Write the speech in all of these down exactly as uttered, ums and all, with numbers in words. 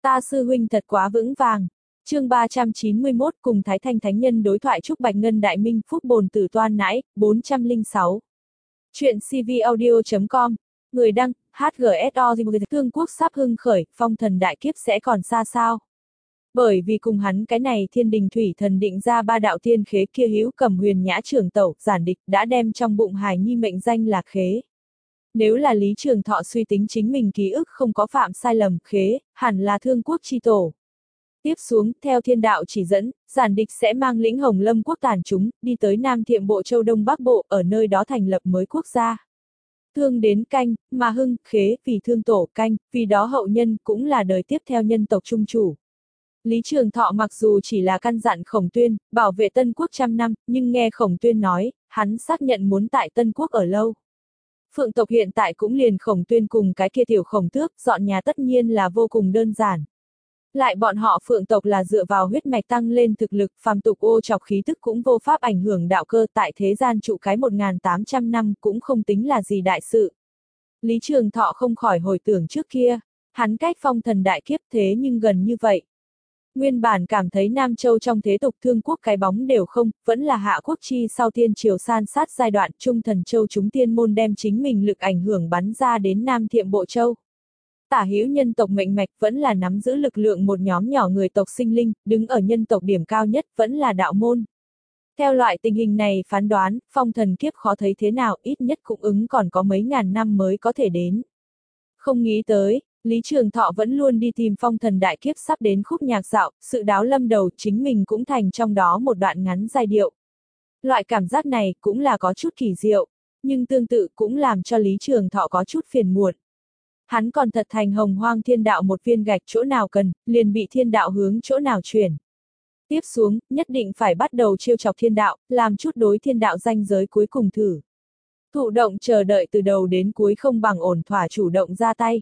Ta sư huynh thật quá vững vàng. Chương ba trăm chín mươi mốt cùng Thái Thanh Thánh Nhân đối thoại chúc Bạch Ngân Đại Minh phúc bồn tử toan nãi, bốn trăm lẻ sáu. Chuyện cvaudio chấm com. Người đăng, hát giê ét o Thương quốc sắp hưng khởi, phong thần đại kiếp sẽ còn xa sao? Bởi vì cùng hắn cái này thiên đình thủy thần định ra ba đạo thiên khế kia hữu cầm huyền nhã trưởng tẩu, giản địch, đã đem trong bụng hài nhi mệnh danh là khế. Nếu là Lý Trường Thọ suy tính chính mình ký ức không có phạm sai lầm, khế, hẳn là thương quốc chi tổ. Tiếp xuống, theo thiên đạo chỉ dẫn, giản địch sẽ mang lĩnh Hồng Lâm quốc tàn chúng, đi tới Nam Thiệm Bộ Châu Đông Bắc Bộ, ở nơi đó thành lập mới quốc gia. Thương đến canh, mà hưng, khế, vì thương tổ canh, vì đó hậu nhân cũng là đời tiếp theo nhân tộc trung chủ. Lý Trường Thọ mặc dù chỉ là căn dặn Khổng Tuyên, bảo vệ Tân Quốc trăm năm, nhưng nghe Khổng Tuyên nói, hắn xác nhận muốn tại Tân Quốc ở lâu. Phượng tộc hiện tại cũng liền Khổng Tuyên cùng cái kia tiểu Khổng Tước, dọn nhà tất nhiên là vô cùng đơn giản. Lại bọn họ Phượng tộc là dựa vào huyết mạch tăng lên thực lực, phàm tục ô chọc khí tức cũng vô pháp ảnh hưởng đạo cơ, tại thế gian trụ cái một nghìn tám trăm năm cũng không tính là gì đại sự. Lý Trường Thọ không khỏi hồi tưởng trước kia, hắn cách phong thần đại kiếp thế nhưng gần như vậy. Nguyên bản cảm thấy Nam Châu trong thế tục thương quốc cái bóng đều không, vẫn là hạ quốc chi sau tiên triều san sát giai đoạn Trung Thần Châu chúng tiên môn đem chính mình lực ảnh hưởng bắn ra đến Nam Thiệm Bộ Châu. Tả hữu nhân tộc mệnh mạch vẫn là nắm giữ lực lượng một nhóm nhỏ người tộc sinh linh, đứng ở nhân tộc điểm cao nhất vẫn là đạo môn. Theo loại tình hình này phán đoán, phong thần kiếp khó thấy thế nào, ít nhất cũng ứng còn có mấy ngàn năm mới có thể đến. Không nghĩ tới, Lý Trường Thọ vẫn luôn đi tìm phong thần đại kiếp sắp đến khúc nhạc dạo, sự đáo lâm đầu chính mình cũng thành trong đó một đoạn ngắn giai điệu. Loại cảm giác này cũng là có chút kỳ diệu, nhưng tương tự cũng làm cho Lý Trường Thọ có chút phiền muộn. Hắn còn thật thành hồng hoang thiên đạo một viên gạch chỗ nào cần, liền bị thiên đạo hướng chỗ nào chuyển. Tiếp xuống, nhất định phải bắt đầu trêu chọc thiên đạo, làm chút đối thiên đạo ranh giới cuối cùng thử. Thụ động chờ đợi từ đầu đến cuối không bằng ổn thỏa chủ động ra tay.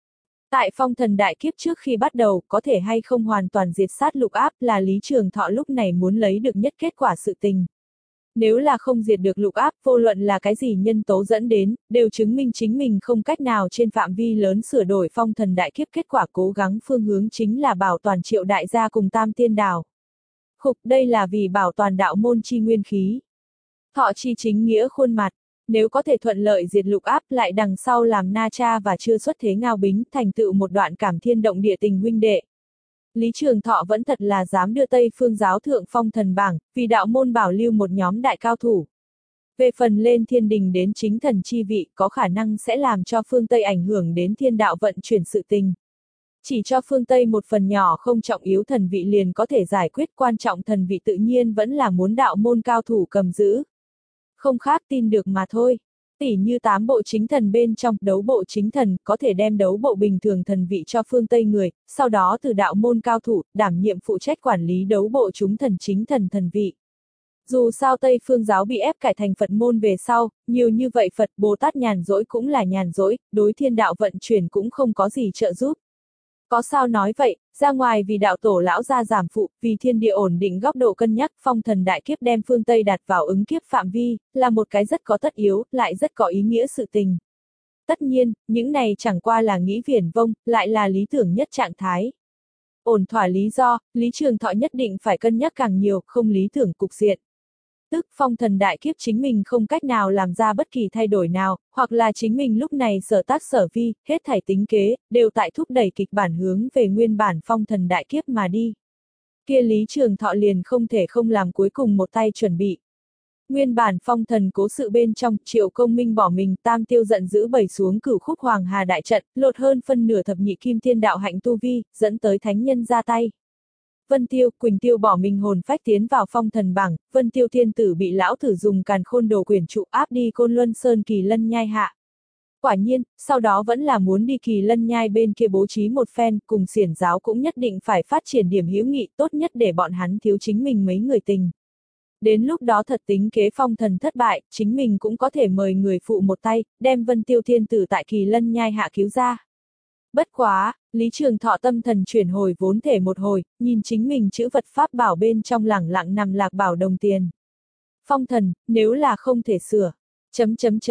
Tại phong thần đại kiếp trước khi bắt đầu, có thể hay không hoàn toàn diệt sát lục áp là Lý Trường Thọ lúc này muốn lấy được nhất kết quả sự tình. Nếu là không diệt được lục áp, vô luận là cái gì nhân tố dẫn đến, đều chứng minh chính mình không cách nào trên phạm vi lớn sửa đổi phong thần đại kiếp, kết quả cố gắng phương hướng chính là bảo toàn Triệu đại gia cùng Tam Tiên Đào. Khục, đây là vì bảo toàn đạo môn chi nguyên khí. Thọ chi chính nghĩa khuôn mặt, nếu có thể thuận lợi diệt lục áp lại đằng sau làm Na Cha và chưa xuất thế Ngao Bính thành tựu một đoạn cảm thiên động địa tình huynh đệ. Lý Trường Thọ vẫn thật là dám đưa Tây Phương giáo thượng phong thần bảng, vì đạo môn bảo lưu một nhóm đại cao thủ. Về phần lên thiên đình đến chính thần chi vị, có khả năng sẽ làm cho phương Tây ảnh hưởng đến thiên đạo vận chuyển sự tình. Chỉ cho phương Tây một phần nhỏ không trọng yếu thần vị liền có thể giải quyết, quan trọng thần vị tự nhiên vẫn là muốn đạo môn cao thủ cầm giữ. Không khác tin được mà thôi. Tỉ như tám bộ chính thần bên trong, đấu bộ chính thần có thể đem đấu bộ bình thường thần vị cho phương Tây người, sau đó từ đạo môn cao thủ, đảm nhiệm phụ trách quản lý đấu bộ chúng thần chính thần thần vị. Dù sao Tây Phương giáo bị ép cải thành Phật môn về sau, nhiều như vậy Phật Bồ Tát nhàn rỗi cũng là nhàn rỗi, đối thiên đạo vận chuyển cũng không có gì trợ giúp. Có sao nói vậy, ra ngoài vì đạo tổ lão gia giảm phụ, vì thiên địa ổn định góc độ cân nhắc, phong thần đại kiếp đem phương Tây đặt vào ứng kiếp phạm vi, là một cái rất có tất yếu, lại rất có ý nghĩa sự tình. Tất nhiên, những này chẳng qua là nghĩ viển vông, lại là lý tưởng nhất trạng thái. Ổn thỏa lý do, Lý Trường Thọ nhất định phải cân nhắc càng nhiều, không lý tưởng cục diện. Tức phong thần đại kiếp chính mình không cách nào làm ra bất kỳ thay đổi nào, hoặc là chính mình lúc này sở tác sở vi, hết thảy tính kế, đều tại thúc đẩy kịch bản hướng về nguyên bản phong thần đại kiếp mà đi. Kia Lý Trường Thọ liền không thể không làm cuối cùng một tay chuẩn bị. Nguyên bản phong thần cố sự bên trong, Triệu Công Minh bỏ mình, Tam Tiêu giận dữ bày xuống cửu khúc hoàng hà đại trận, lột hơn phân nửa thập nhị kim thiên đạo hạnh tu vi, dẫn tới thánh nhân ra tay. Vân Tiêu, Quỳnh Tiêu bỏ mình hồn phách tiến vào phong thần bảng, Vân Tiêu thiên tử bị lão tử dùng càn khôn đồ quyển trụ áp đi Côn Luân Sơn Kỳ Lân Nhai hạ. Quả nhiên, sau đó vẫn là muốn đi Kỳ Lân Nhai bên kia bố trí một phen, cùng xiển giáo cũng nhất định phải phát triển điểm hữu nghị, tốt nhất để bọn hắn thiếu chính mình mấy người tình. Đến lúc đó thật tính kế phong thần thất bại, chính mình cũng có thể mời người phụ một tay, đem Vân Tiêu thiên tử tại Kỳ Lân Nhai hạ cứu ra. Bất quá, Lý Trường Thọ tâm thần chuyển hồi vốn thể một hồi, nhìn chính mình chữ vật pháp bảo bên trong lẳng lặng nằm lạc bảo đồng tiền. Phong thần, nếu là không thể sửa, chấm chấm chấm,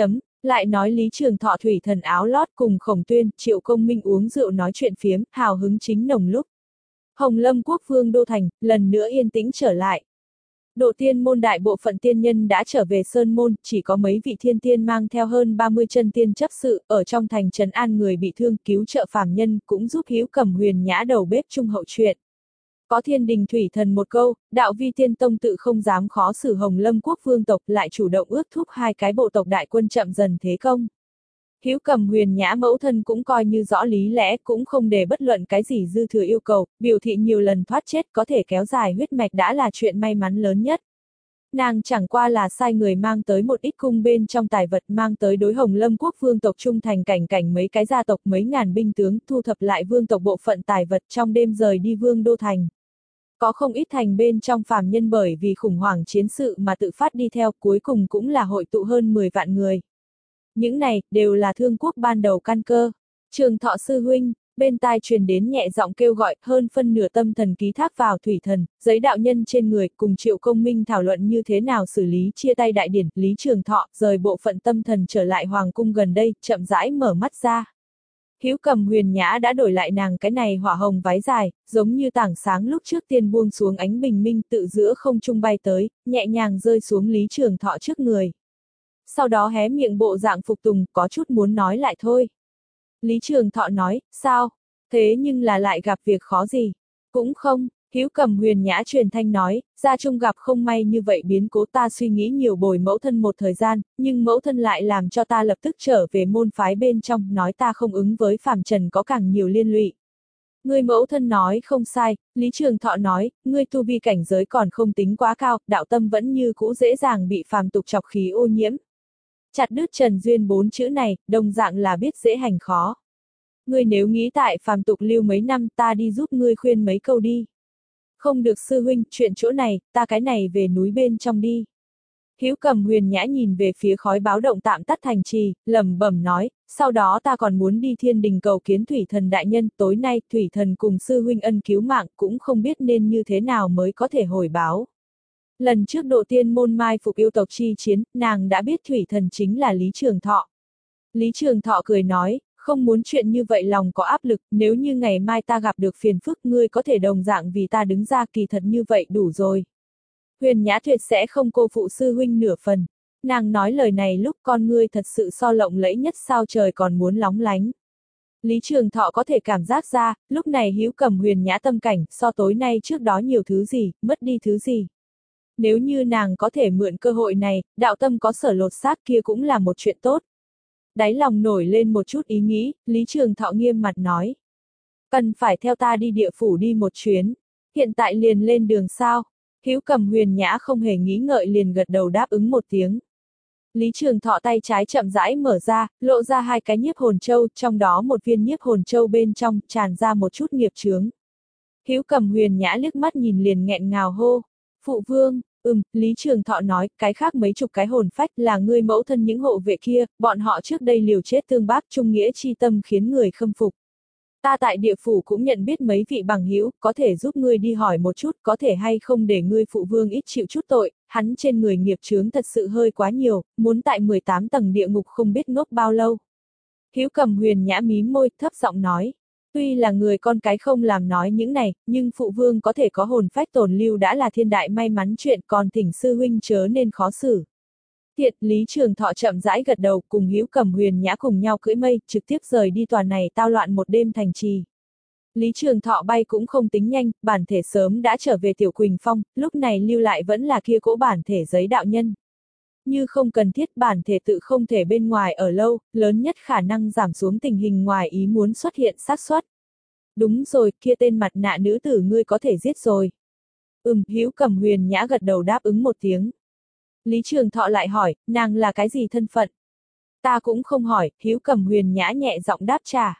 Lại nói Lý Trường Thọ thủy thần áo lót cùng Khổng Tuyên, Triệu Công Minh uống rượu nói chuyện phiếm, hào hứng chính nồng lúc. Hồng Lâm quốc vương đô thành, lần nữa yên tĩnh trở lại. Độ tiên môn đại bộ phận tiên nhân đã trở về Sơn Môn, chỉ có mấy vị thiên tiên mang theo hơn ba mươi chân tiên chấp sự, ở trong thành trấn an người bị thương cứu trợ phàm nhân, cũng giúp Hữu Cầm Huyền Nhã đầu bếp trung hậu chuyện. Có Thiên Đình thủy thần một câu, đạo vi tiên tông tự không dám khó xử Hồng Lâm quốc vương tộc, lại chủ động ước thúc hai cái bộ tộc đại quân chậm dần thế công. Hữu Cầm Huyền Nhã mẫu thân cũng coi như rõ lý lẽ, cũng không để bất luận cái gì dư thừa yêu cầu, biểu thị nhiều lần thoát chết có thể kéo dài huyết mạch đã là chuyện may mắn lớn nhất. Nàng chẳng qua là sai người mang tới một ít cung bên trong tài vật, mang tới đối Hồng Lâm quốc vương tộc trung thành cảnh cảnh mấy cái gia tộc mấy ngàn binh tướng, thu thập lại vương tộc bộ phận tài vật trong đêm rời đi vương đô thành. Có không ít thành bên trong phàm nhân bởi vì khủng hoảng chiến sự mà tự phát đi theo, cuối cùng cũng là hội tụ hơn mười vạn người. Những này, đều là Thương quốc ban đầu căn cơ. Trường Thọ sư huynh, bên tai truyền đến nhẹ giọng kêu gọi, hơn phân nửa tâm thần ký thác vào thủy thần, giấy đạo nhân trên người, cùng Triệu Công Minh thảo luận như thế nào xử lý chia tay đại điển, Lý Trường Thọ, rời bộ phận tâm thần trở lại hoàng cung gần đây, chậm rãi mở mắt ra. Hữu Cầm Huyền Nhã đã đổi lại nàng cái này hỏa hồng váy dài, giống như tảng sáng lúc trước tiên buông xuống ánh bình minh tự giữa không trung bay tới, nhẹ nhàng rơi xuống Lý Trường Thọ trước người. Sau đó hé miệng bộ dạng phục tùng, có chút muốn nói lại thôi. Lý Trường Thọ nói, sao? Thế nhưng là lại gặp việc khó gì? Cũng không, Hữu Cầm Huyền Nhã truyền thanh nói, gia trung gặp không may như vậy biến cố, ta suy nghĩ nhiều bồi mẫu thân một thời gian, nhưng mẫu thân lại làm cho ta lập tức trở về môn phái bên trong, nói ta không ứng với phàm trần có càng nhiều liên lụy. Ngươi mẫu thân nói không sai, Lý Trường Thọ nói, ngươi tu vi cảnh giới còn không tính quá cao, đạo tâm vẫn như cũ dễ dàng bị phàm tục chọc khí ô nhiễm. Chặt đứt trần duyên bốn chữ này, đồng dạng là biết dễ hành khó. Ngươi nếu nghĩ tại phàm tục lưu mấy năm, ta đi giúp ngươi khuyên mấy câu đi. Không được sư huynh, chuyện chỗ này, ta cái này về núi bên trong đi. Hữu Cầm Huyền Nhã nhìn về phía khói báo động tạm tắt thành trì, lẩm bẩm nói, sau đó ta còn muốn đi Thiên Đình cầu kiến thủy thần đại nhân, tối nay thủy thần cùng sư huynh ân cứu mạng, cũng không biết nên như thế nào mới có thể hồi báo. Lần trước độ tiên môn mai phục yêu tộc chi chiến, nàng đã biết thủy thần chính là Lý Trường Thọ. Lý Trường Thọ cười nói, không muốn chuyện như vậy lòng có áp lực, nếu như ngày mai ta gặp được phiền phức ngươi có thể đồng dạng vì ta đứng ra, kỳ thật như vậy đủ rồi. Huyền Nhã tuyệt sẽ không cô phụ sư huynh nửa phần. Nàng nói lời này lúc con ngươi thật sự so lộng lẫy nhất sao trời còn muốn lóng lánh. Lý Trường Thọ có thể cảm giác ra, lúc này Hữu Cầm Huyền Nhã tâm cảnh, so tối nay trước đó nhiều thứ gì, mất đi thứ gì. Nếu như nàng có thể mượn cơ hội này, đạo tâm có sở lột xác kia cũng là một chuyện tốt. Đáy lòng nổi lên một chút ý nghĩ, Lý Trường Thọ nghiêm mặt nói. Cần phải theo ta đi địa phủ đi một chuyến, hiện tại liền lên đường sao? Hữu Cầm Huyền Nhã không hề nghĩ ngợi liền gật đầu đáp ứng một tiếng. Lý Trường Thọ tay trái chậm rãi mở ra, lộ ra hai cái nhiếp hồn châu, trong đó một viên nhiếp hồn châu bên trong, tràn ra một chút nghiệp chướng. Hữu Cầm Huyền Nhã liếc mắt nhìn liền nghẹn ngào hô. Phụ vương, ừm, Lý Trường Thọ nói, cái khác mấy chục cái hồn phách là ngươi mẫu thân những hộ vệ kia, bọn họ trước đây liều chết tương bác trung nghĩa chi tâm khiến người khâm phục. Ta tại địa phủ cũng nhận biết mấy vị bằng hữu, có thể giúp ngươi đi hỏi một chút, có thể hay không để ngươi phụ vương ít chịu chút tội, hắn trên người nghiệp chướng thật sự hơi quá nhiều, muốn tại mười tám tầng địa ngục không biết ngốc bao lâu. Hữu Cầm Huyền Nhã mím môi, thấp giọng nói. Tuy là người con cái không làm nói những này, nhưng phụ vương có thể có hồn phách tồn lưu đã là thiên đại may mắn chuyện, còn thỉnh sư huynh chớ nên khó xử. Thiệt, Lý Trường Thọ chậm rãi gật đầu, cùng Hữu Cầm Huyền Nhã cùng nhau cưỡi mây, trực tiếp rời đi tòa này tao loạn một đêm thành trì. Lý Trường Thọ bay cũng không tính nhanh, bản thể sớm đã trở về Tiểu Quỳnh Phong, lúc này lưu lại vẫn là kia cỗ bản thể giấy đạo nhân. Như không cần thiết bản thể tự không thể bên ngoài ở lâu, lớn nhất khả năng giảm xuống tình hình ngoài ý muốn xuất hiện xác suất. Đúng rồi, kia tên mặt nạ nữ tử ngươi có thể giết rồi. Ừm, Hữu Cầm Huyền Nhã gật đầu đáp ứng một tiếng. Lý Trường Thọ lại hỏi, nàng là cái gì thân phận? Ta cũng không hỏi, Hữu Cầm Huyền Nhã nhẹ giọng đáp trả.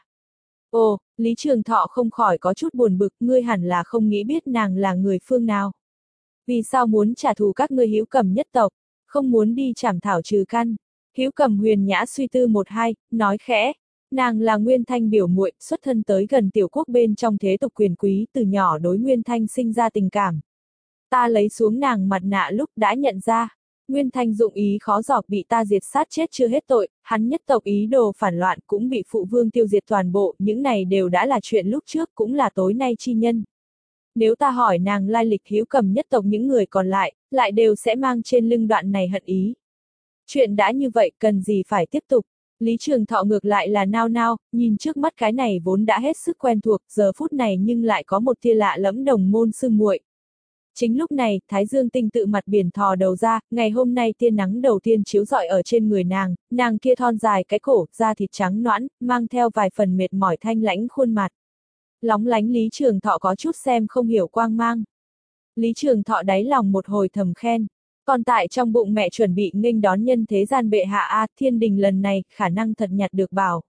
Ồ, Lý Trường Thọ không khỏi có chút buồn bực, ngươi hẳn là không nghĩ biết nàng là người phương nào. Vì sao muốn trả thù các ngươi Hữu Cầm nhất tộc, không muốn đi trảm thảo trừ căn? Hữu Cầm Huyền Nhã suy tư một hai, nói khẽ. Nàng là Nguyên Thanh biểu muội, xuất thân tới gần tiểu quốc bên trong thế tục quyền quý, từ nhỏ đối Nguyên Thanh sinh ra tình cảm. Ta lấy xuống nàng mặt nạ lúc đã nhận ra. Nguyên Thanh dụng ý khó giỏ bị ta diệt sát chết chưa hết tội, hắn nhất tộc ý đồ phản loạn cũng bị phụ vương tiêu diệt toàn bộ, những này đều đã là chuyện lúc trước cũng là tối nay chi nhân. Nếu ta hỏi nàng lai lịch Hữu Cầm nhất tộc những người còn lại, lại đều sẽ mang trên lưng đoạn này hận ý. Chuyện đã như vậy cần gì phải tiếp tục. Lý Trường Thọ ngược lại là nao nao, nhìn trước mắt cái này vốn đã hết sức quen thuộc, giờ phút này nhưng lại có một tia lạ lẫm đồng môn sương muội. Chính lúc này, Thái Dương tinh tự mặt biển thò đầu ra, ngày hôm nay tia nắng đầu tiên chiếu rọi ở trên người nàng, nàng kia thon dài cái cổ, da thịt trắng nõn, mang theo vài phần mệt mỏi thanh lãnh khuôn mặt. Lóng lánh Lý Trường Thọ có chút xem không hiểu quang mang. Lý Trường Thọ đáy lòng một hồi thầm khen. Còn tại trong bụng mẹ chuẩn bị nghênh đón nhân thế gian bệ hạ A, thiên đình lần này, khả năng thật nhặt được bảo.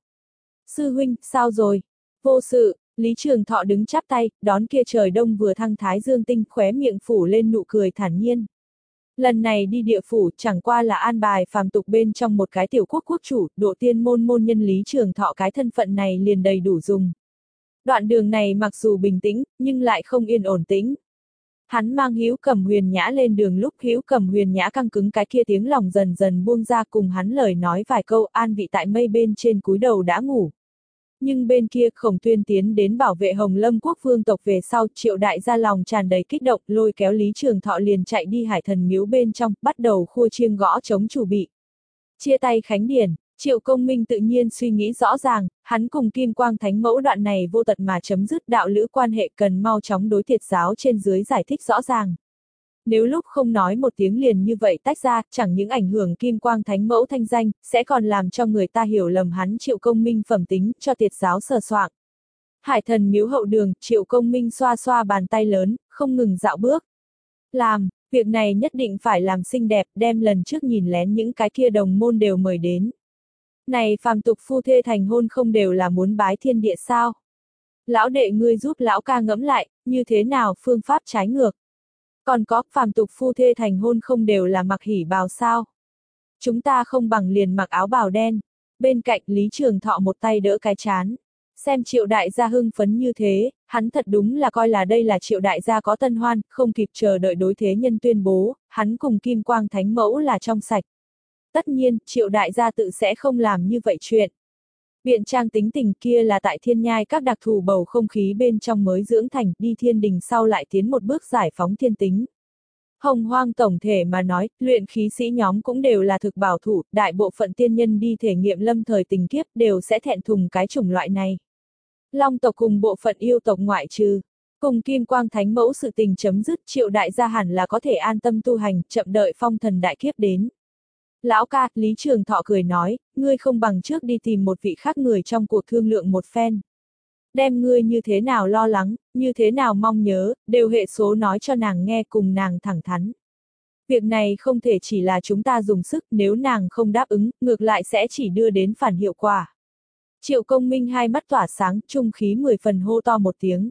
Sư huynh, sao rồi? Vô sự, Lý Trường Thọ đứng chắp tay, đón kia trời đông vừa thăng thái dương tinh, khóe miệng phủ lên nụ cười thản nhiên. Lần này đi địa phủ chẳng qua là an bài phàm tục bên trong một cái tiểu quốc quốc chủ, độ tiên môn môn nhân Lý Trường Thọ cái thân phận này liền đầy đủ dùng. Đoạn đường này mặc dù bình tĩnh, nhưng lại không yên ổn tĩnh. Hắn mang Hữu Cầm Huyền Nhã lên đường lúc Hữu Cầm Huyền Nhã căng cứng cái kia tiếng lòng dần dần buông ra cùng hắn lời nói vài câu an vị tại mây bên trên cúi đầu đã ngủ. Nhưng bên kia Khổng Tuyên tiến đến bảo vệ Hồng Lâm quốc vương tộc về sau, Triệu đại gia lòng tràn đầy kích động, lôi kéo Lý Trường Thọ liền chạy đi Hải Thần miếu bên trong, bắt đầu khua chiêng gõ trống chủ bị. Chia tay khánh điển, Triệu Công Minh tự nhiên suy nghĩ rõ ràng, hắn cùng Kim Quang Thánh Mẫu đoạn này vô tật mà chấm dứt đạo lữ quan hệ cần mau chóng đối thiệt giáo trên dưới giải thích rõ ràng. Nếu lúc không nói một tiếng liền như vậy tách ra, chẳng những ảnh hưởng Kim Quang Thánh Mẫu thanh danh, sẽ còn làm cho người ta hiểu lầm hắn Triệu Công Minh phẩm tính, cho thiệt giáo sờ soạng. Hải Thần miếu hậu đường, Triệu Công Minh xoa xoa bàn tay lớn, không ngừng dạo bước. Làm, việc này nhất định phải làm xinh đẹp, đem lần trước nhìn lén những cái kia đồng môn đều mời đến. Này phàm tục phu thê thành hôn không đều là muốn bái thiên địa sao? Lão đệ ngươi giúp lão ca ngẫm lại, như thế nào phương pháp trái ngược? Còn có, phàm tục phu thê thành hôn không đều là mặc hỉ bào sao? Chúng ta không bằng liền mặc áo bào đen. Bên cạnh Lý Trường Thọ một tay đỡ cái chán. Xem Triệu đại gia hưng phấn như thế, hắn thật đúng là coi là đây là Triệu đại gia có tân hoan, không kịp chờ đợi đối thế nhân tuyên bố, hắn cùng Kim Quang Thánh Mẫu là trong sạch. Tất nhiên, Triệu đại gia tự sẽ không làm như vậy chuyện. Biện Trang tính tình kia là tại thiên nhai các đặc thù bầu không khí bên trong mới dưỡng thành, đi thiên đình sau lại tiến một bước giải phóng thiên tính. Hồng Hoang tổng thể mà nói, luyện khí sĩ nhóm cũng đều là thực bảo thủ, đại bộ phận tiên nhân đi thể nghiệm lâm thời tình kiếp đều sẽ thẹn thùng cái chủng loại này. Long tộc cùng bộ phận yêu tộc ngoại trừ. Cùng Kim Quang Thánh Mẫu sự tình chấm dứt, Triệu đại gia hẳn là có thể an tâm tu hành, chậm đợi phong thần đại kiếp đến. Lão ca, Lý Trường Thọ cười nói, ngươi không bằng trước đi tìm một vị khác người trong cuộc thương lượng một phen. Đem ngươi như thế nào lo lắng, như thế nào mong nhớ, đều hệ số nói cho nàng nghe cùng nàng thẳng thắn. Việc này không thể chỉ là chúng ta dùng sức, nếu nàng không đáp ứng, ngược lại sẽ chỉ đưa đến phản hiệu quả. Triệu Công Minh hai mắt tỏa sáng, trung khí mười phần hô to một tiếng.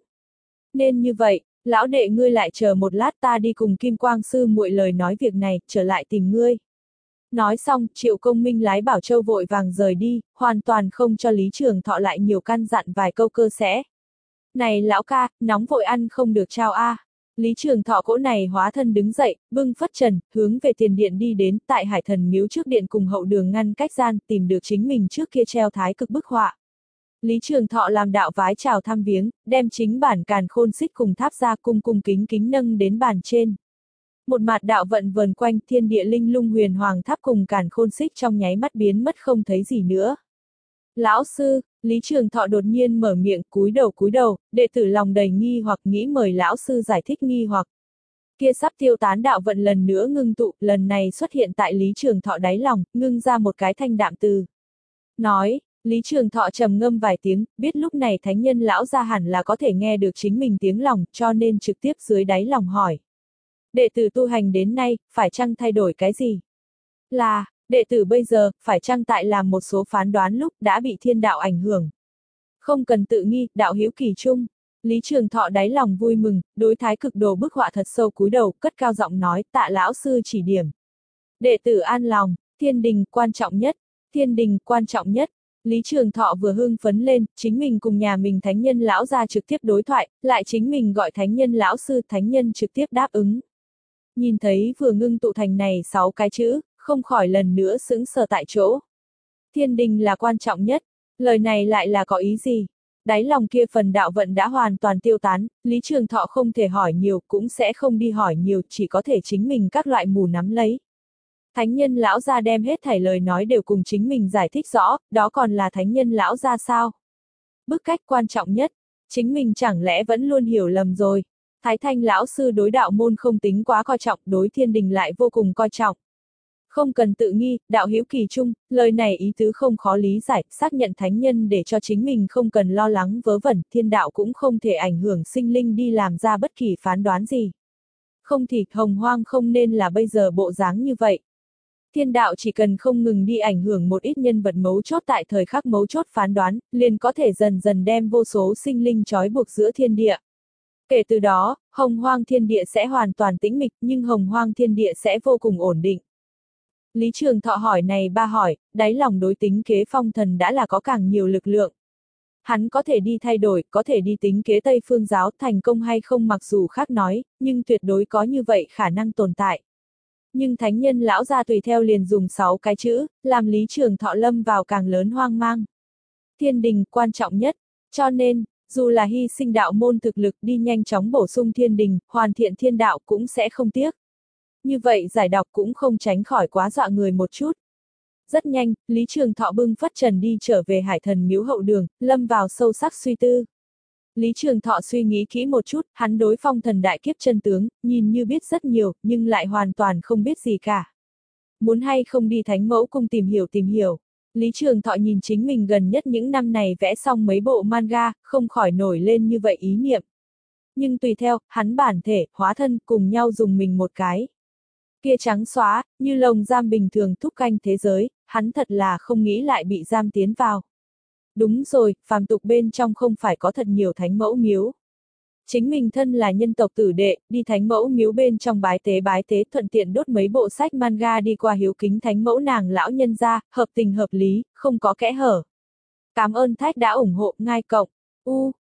Nên như vậy, lão đệ ngươi lại chờ một lát ta đi cùng Kim Quang sư muội lời nói việc này, trở lại tìm ngươi. Nói xong, Triệu Công Minh lái Bảo Châu vội vàng rời đi, hoàn toàn không cho Lý Trường Thọ lại nhiều căn dặn vài câu cơ sẽ. Này lão ca, nóng vội ăn không được trao a. À. Lý Trường Thọ cỗ này hóa thân đứng dậy, bưng phất trần, hướng về tiền điện đi đến, tại Hải Thần miếu trước điện cùng hậu đường ngăn cách gian, tìm được chính mình trước kia treo thái cực bức họa. Lý Trường Thọ làm đạo vái chào thăm viếng, đem chính bản càn khôn xích cùng tháp ra cung cung kính kính nâng đến bàn trên. Một mặt đạo vận vờn quanh thiên địa linh lung huyền hoàng tháp cùng càn khôn xích trong nháy mắt biến mất không thấy gì nữa. Lão sư, Lý Trường Thọ đột nhiên mở miệng cúi đầu cúi đầu, đệ tử lòng đầy nghi hoặc nghĩ mời lão sư giải thích nghi hoặc. Kia sắp tiêu tán đạo vận lần nữa ngưng tụ, lần này xuất hiện tại Lý Trường Thọ đáy lòng, ngưng ra một cái thanh đạm từ. Nói, Lý Trường Thọ trầm ngâm vài tiếng, biết lúc này thánh nhân lão gia hẳn là có thể nghe được chính mình tiếng lòng, cho nên trực tiếp dưới đáy lòng hỏi. Đệ tử tu hành đến nay, phải chăng thay đổi cái gì? Là, đệ tử bây giờ, phải chăng tại làm một số phán đoán lúc đã bị thiên đạo ảnh hưởng? Không cần tự nghi, đạo hiếu kỳ chung. Lý Trường Thọ đáy lòng vui mừng, đối thái cực đồ bức họa thật sâu cúi đầu, cất cao giọng nói, tạ lão sư chỉ điểm. Đệ tử an lòng, thiên đình quan trọng nhất, thiên đình quan trọng nhất. Lý Trường Thọ vừa hưng phấn lên, chính mình cùng nhà mình thánh nhân lão gia trực tiếp đối thoại, lại chính mình gọi thánh nhân lão sư, thánh nhân trực tiếp đáp ứng. Nhìn thấy vừa ngưng tụ thành này sáu cái chữ, không khỏi lần nữa sững sờ tại chỗ. Thiên đình là quan trọng nhất, lời này lại là có ý gì? Đáy lòng kia phần đạo vận đã hoàn toàn tiêu tán, Lý Trường Thọ không thể hỏi nhiều, cũng sẽ không đi hỏi nhiều, chỉ có thể chính mình các loại mù nắm lấy. Thánh nhân lão gia đem hết thảy lời nói đều cùng chính mình giải thích rõ, đó còn là thánh nhân lão gia sao? Bức cách quan trọng nhất, chính mình chẳng lẽ vẫn luôn hiểu lầm rồi? Thái Thanh lão sư đối đạo môn không tính quá coi trọng, đối thiên đình lại vô cùng coi trọng. Không cần tự nghi, đạo hiếu kỳ chung, lời này ý tứ không khó lý giải, xác nhận thánh nhân để cho chính mình không cần lo lắng vớ vẩn, thiên đạo cũng không thể ảnh hưởng sinh linh đi làm ra bất kỳ phán đoán gì. Không thì, hồng hoang không nên là bây giờ bộ dáng như vậy. Thiên đạo chỉ cần không ngừng đi ảnh hưởng một ít nhân vật mấu chốt tại thời khắc mấu chốt phán đoán, liền có thể dần dần đem vô số sinh linh trói buộc giữa thiên địa. Kể từ đó, hồng hoang thiên địa sẽ hoàn toàn tĩnh mịch, nhưng hồng hoang thiên địa sẽ vô cùng ổn định. Lý Trường Thọ hỏi này ba hỏi, đáy lòng đối tính kế phong thần đã là có càng nhiều lực lượng. Hắn có thể đi thay đổi, có thể đi tính kế Tây Phương giáo, thành công hay không mặc dù khác nói, nhưng tuyệt đối có như vậy khả năng tồn tại. Nhưng thánh nhân lão gia tùy theo liền dùng sáu cái chữ, làm Lý Trường Thọ lâm vào càng lớn hoang mang. Thiên đình quan trọng nhất, cho nên, dù là hy sinh đạo môn thực lực đi nhanh chóng bổ sung thiên đình, hoàn thiện thiên đạo cũng sẽ không tiếc. Như vậy giải đọc cũng không tránh khỏi quá dọa người một chút. Rất nhanh, Lý Trường Thọ bưng phất trần đi trở về Hải Thần miếu hậu đường, lâm vào sâu sắc suy tư. Lý Trường Thọ suy nghĩ kỹ một chút, hắn đối phong thần đại kiếp chân tướng, nhìn như biết rất nhiều, nhưng lại hoàn toàn không biết gì cả. Muốn hay không đi Thánh Mẫu Cung tìm hiểu tìm hiểu. Lý Trường Thọ nhìn chính mình gần nhất những năm này vẽ xong mấy bộ manga, không khỏi nổi lên như vậy ý niệm. Nhưng tùy theo, hắn bản thể, hóa thân, cùng nhau dùng mình một cái. Kia trắng xóa, như lồng giam bình thường thúc canh thế giới, hắn thật là không nghĩ lại bị giam tiến vào. Đúng rồi, phàm tục bên trong không phải có thật nhiều thánh mẫu miếu. Chính mình thân là nhân tộc tử đệ, đi thánh mẫu miếu bên trong bái tế bái tế thuận tiện đốt mấy bộ sách manga đi qua hiếu kính thánh mẫu nàng lão nhân gia, hợp tình hợp lý, không có kẽ hở. Cảm ơn Thách đã ủng hộ, ngai cộng. U,